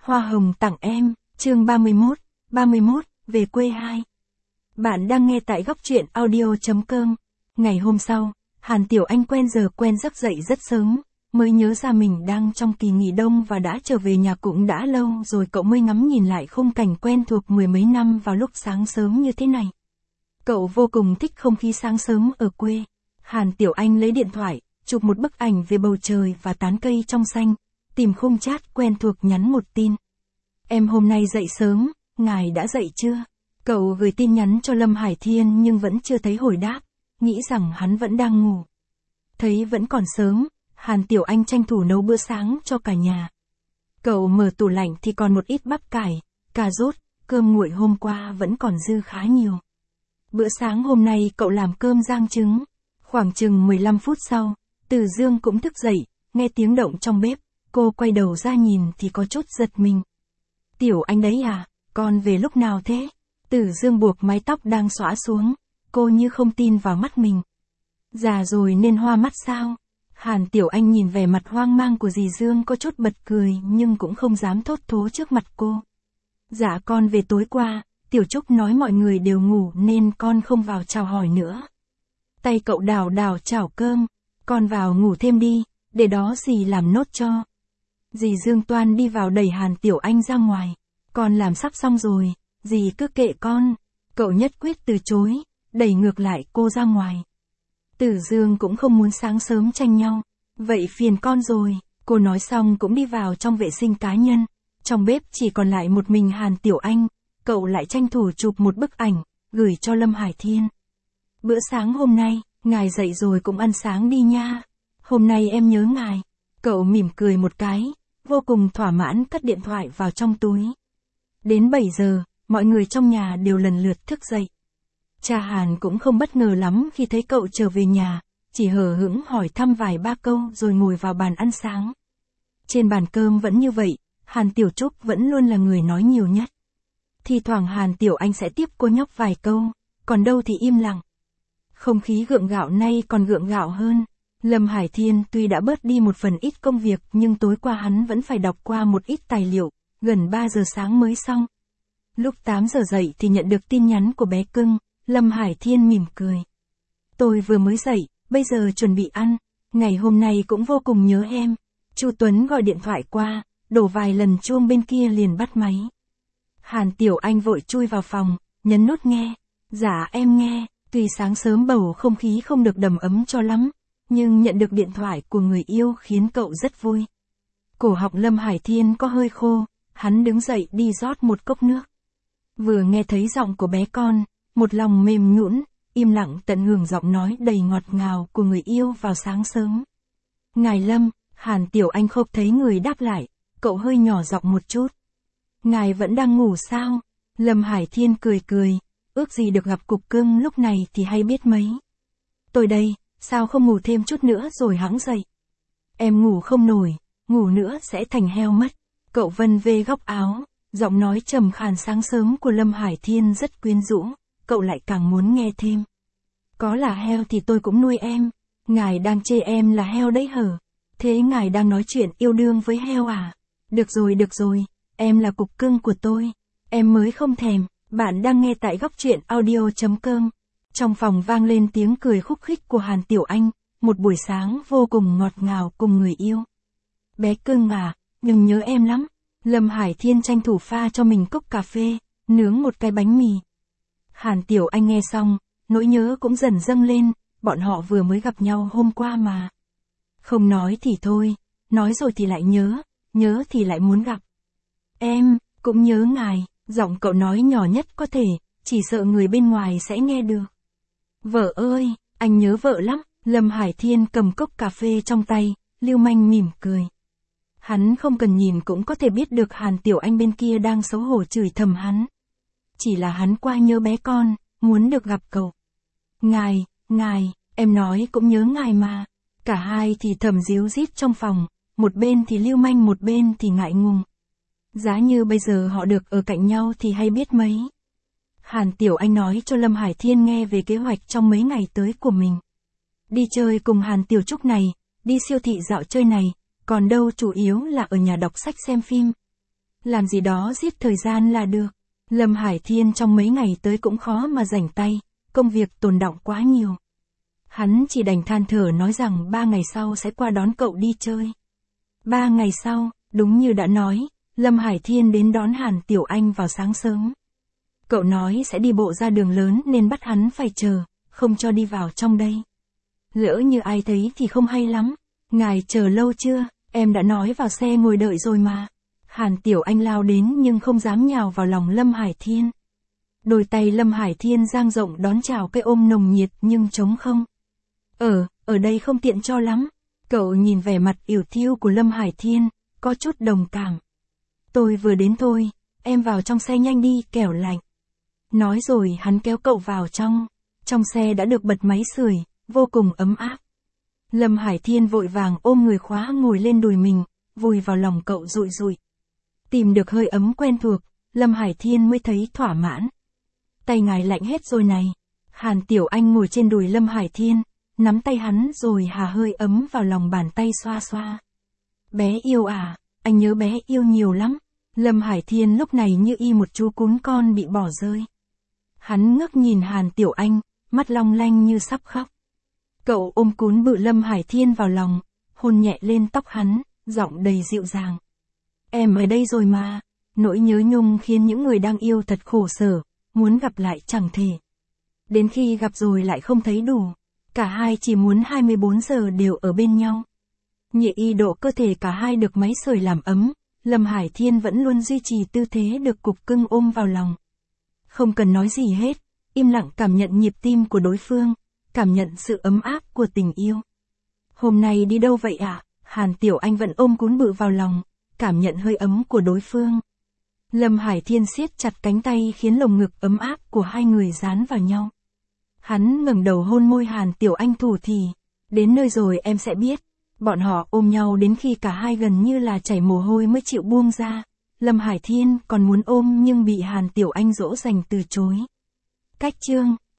Hoa hồng tặng em, chương 31, về quê 2. Bạn đang nghe tại góc truyện audio.com. Ngày hôm sau, Hàn Tiểu Anh quen giờ quen giấc dậy rất sớm, mới nhớ ra mình đang trong kỳ nghỉ đông và đã trở về nhà cũng đã lâu rồi, cậu mới ngắm nhìn lại khung cảnh quen thuộc mười mấy năm vào lúc sáng sớm như thế này. Cậu vô cùng thích không khí sáng sớm ở quê. Hàn Tiểu Anh lấy điện thoại, chụp một bức ảnh về bầu trời và tán cây trong xanh, tìm khung chat quen thuộc nhắn một tin. Em hôm nay dậy sớm, ngài đã dậy chưa? Cậu gửi tin nhắn cho Lâm Hải Thiên nhưng vẫn chưa thấy hồi đáp, nghĩ rằng hắn vẫn đang ngủ. Thấy vẫn còn sớm, Hàn Tiểu Anh tranh thủ nấu bữa sáng cho cả nhà. Cậu mở tủ lạnh thì còn một ít bắp cải, cà rốt, cơm nguội hôm qua vẫn còn dư khá nhiều. Bữa sáng hôm nay cậu làm cơm rang trứng. Khoảng chừng 15 phút sau, Từ Dương cũng thức dậy, nghe tiếng động trong bếp, cô quay đầu ra nhìn thì có chút giật mình. Tiểu Anh đấy à, con về lúc nào thế? Từ Dương buộc mái tóc đang xõa xuống, cô như không tin vào mắt mình. Già rồi nên hoa mắt sao? Hàn Tiểu Anh nhìn vẻ mặt hoang mang của dì Dương có chút bật cười nhưng cũng không dám thốt thố trước mặt cô. Dạ con về tối qua, Tiểu Trúc nói mọi người đều ngủ nên con không vào chào hỏi nữa. Tay cậu đào đào chảo cơm, con vào ngủ thêm đi, để đó dì làm nốt cho. Dì Dương toan đi vào đẩy Hàn Tiểu Anh ra ngoài. Con làm sắp xong rồi, dì cứ kệ con. Cậu nhất quyết từ chối, đẩy ngược lại cô ra ngoài. Tử Dương cũng không muốn sáng sớm tranh nhau. Vậy phiền con rồi, cô nói xong cũng đi vào trong vệ sinh cá nhân. Trong bếp chỉ còn lại một mình Hàn Tiểu Anh, cậu lại tranh thủ chụp một bức ảnh, gửi cho Lâm Hải Thiên. Bữa sáng hôm nay, ngài dậy rồi cũng ăn sáng đi nha. Hôm nay em nhớ ngài. Cậu mỉm cười một cái, vô cùng thỏa mãn cất điện thoại vào trong túi. Đến 7 giờ, mọi người trong nhà đều lần lượt thức dậy. Cha Hàn cũng không bất ngờ lắm khi thấy cậu trở về nhà, chỉ hờ hững hỏi thăm vài ba câu rồi ngồi vào bàn ăn sáng. Trên bàn cơm vẫn như vậy, Hàn Tiểu Trúc vẫn luôn là người nói nhiều nhất. Thì thoảng Hàn Tiểu Anh sẽ tiếp cô nhóc vài câu, còn đâu thì im lặng. Không khí gượng gạo nay còn gượng gạo hơn. Lâm Hải Thiên tuy đã bớt đi một phần ít công việc nhưng tối qua hắn vẫn phải đọc qua một ít tài liệu, gần 3 giờ sáng mới xong. Lúc 8 giờ dậy thì nhận được tin nhắn của bé cưng, Lâm Hải Thiên mỉm cười. Tôi vừa mới dậy, bây giờ chuẩn bị ăn, ngày hôm nay cũng vô cùng nhớ em. Chu Tuấn gọi điện thoại qua, đổ vài lần chuông bên kia liền bắt máy. Hàn Tiểu Anh vội chui vào phòng, nhấn nút nghe. Dạ em nghe, tuy sáng sớm bầu không khí không được đầm ấm cho lắm, nhưng nhận được điện thoại của người yêu khiến cậu rất vui. Cổ họng Lâm Hải Thiên có hơi khô, hắn đứng dậy đi rót một cốc nước. Vừa nghe thấy giọng của bé con, một lòng mềm nhũn, im lặng tận hưởng giọng nói đầy ngọt ngào của người yêu vào sáng sớm. Ngài Lâm, Hàn Tiểu Anh không thấy người đáp lại, cậu hơi nhỏ giọng một chút. Ngài vẫn đang ngủ sao? Lâm Hải Thiên cười cười, ước gì được gặp cục cưng lúc này thì hay biết mấy. Tôi đây, sao không ngủ thêm chút nữa rồi hẵng dậy? Em ngủ không nổi, ngủ nữa sẽ thành heo mất. Cậu vân vê góc áo, giọng nói trầm khàn sáng sớm của Lâm Hải Thiên rất quyến rũ, cậu lại càng muốn nghe thêm. Có là heo thì tôi cũng nuôi em. Ngài đang chê em là heo đấy hở? Thế ngài đang nói chuyện yêu đương với heo à? Được rồi, em là cục cưng của tôi. Em mới không thèm. Bạn đang nghe tại góc truyện audio.com. Trong phòng vang lên tiếng cười khúc khích của Hàn Tiểu Anh, một buổi sáng vô cùng ngọt ngào cùng người yêu. Bé cưng à, nhưng nhớ em lắm. Lâm Hải Thiên tranh thủ pha cho mình cốc cà phê, nướng một cái bánh mì. Hàn Tiểu Anh nghe xong, nỗi nhớ cũng dần dâng lên, bọn họ vừa mới gặp nhau hôm qua mà. Không nói thì thôi, nói rồi thì lại nhớ thì lại muốn gặp. Em, cũng nhớ ngài, giọng cậu nói nhỏ nhất có thể, chỉ sợ người bên ngoài sẽ nghe được. Vợ ơi, anh nhớ vợ lắm. Lâm Hải Thiên cầm cốc cà phê trong tay, lưu manh mỉm cười. Hắn không cần nhìn cũng có thể biết được Hàn Tiểu Anh bên kia đang xấu hổ chửi thầm hắn. Chỉ là hắn qua nhớ bé con, muốn được gặp cậu. Ngài, em nói cũng nhớ ngài mà. Cả hai thì thầm díu dít trong phòng, một bên thì lưu manh một bên thì ngại ngùng. Giá như bây giờ họ được ở cạnh nhau thì hay biết mấy. Hàn Tiểu Anh nói cho Lâm Hải Thiên nghe về kế hoạch trong mấy ngày tới của mình. Đi chơi cùng Hàn Tiểu Trúc này, đi siêu thị dạo chơi này, còn đâu chủ yếu là ở nhà đọc sách xem phim. Làm gì đó giết thời gian là được. Lâm Hải Thiên trong mấy ngày tới cũng khó mà rảnh tay, công việc tồn đọng quá nhiều. Hắn chỉ đành than thở nói rằng 3 ngày sau sẽ qua đón cậu đi chơi. 3 ngày sau, đúng như đã nói, Lâm Hải Thiên đến đón Hàn Tiểu Anh vào sáng sớm. Cậu nói sẽ đi bộ ra đường lớn nên bắt hắn phải chờ, không cho đi vào trong đây. Lỡ như ai thấy thì không hay lắm. Ngài chờ lâu chưa, em đã nói vào xe ngồi đợi rồi mà. Hàn Tiểu Anh lao đến nhưng không dám nhào vào lòng Lâm Hải Thiên. Đôi tay Lâm Hải Thiên dang rộng đón chào cái ôm nồng nhiệt nhưng trống không. Ở đây không tiện cho lắm. Cậu nhìn vẻ mặt yểu thiêu của Lâm Hải Thiên, có chút đồng cảm. Tôi vừa đến thôi, em vào trong xe nhanh đi, kẻo lạnh. Nói rồi hắn kéo cậu vào trong. Trong xe đã được bật máy sưởi, vô cùng ấm áp. Lâm Hải Thiên vội vàng ôm người khóa ngồi lên đùi mình, vùi vào lòng cậu rụi rụi. Tìm được hơi ấm quen thuộc, Lâm Hải Thiên mới thấy thỏa mãn. Tay ngài lạnh hết rồi này. Hàn Tiểu Anh ngồi trên đùi Lâm Hải Thiên, nắm tay hắn rồi hà hơi ấm vào lòng bàn tay xoa xoa. Bé yêu à, anh nhớ bé yêu nhiều lắm. Lâm Hải Thiên lúc này như y một chú cún con bị bỏ rơi. Hắn ngước nhìn Hàn Tiểu Anh, mắt long lanh như sắp khóc. Cậu ôm cún bự Lâm Hải Thiên vào lòng, hôn nhẹ lên tóc hắn, giọng đầy dịu dàng. Em ở đây rồi mà. Nỗi nhớ nhung khiến những người đang yêu thật khổ sở, muốn gặp lại chẳng thể. Đến khi gặp rồi lại không thấy đủ. Cả hai chỉ muốn 24 giờ đều ở bên nhau. Nhị y độ cơ thể cả hai được máy sưởi làm ấm, Lâm Hải Thiên vẫn luôn duy trì tư thế được cục cưng ôm vào lòng. Không cần nói gì hết, im lặng cảm nhận nhịp tim của đối phương, cảm nhận sự ấm áp của tình yêu. Hôm nay đi đâu vậy ạ? Hàn Tiểu Anh vẫn ôm cún bự vào lòng, cảm nhận hơi ấm của đối phương. Lâm Hải Thiên siết chặt cánh tay khiến lồng ngực ấm áp của hai người dán vào nhau. Hắn ngẩng đầu hôn môi Hàn Tiểu Anh thủ thỉ. Đến nơi rồi em sẽ biết. Bọn họ ôm nhau đến khi cả hai gần như là chảy mồ hôi mới chịu buông ra. Lâm Hải Thiên còn muốn ôm nhưng bị Hàn Tiểu Anh dỗ dành từ chối. Cách chương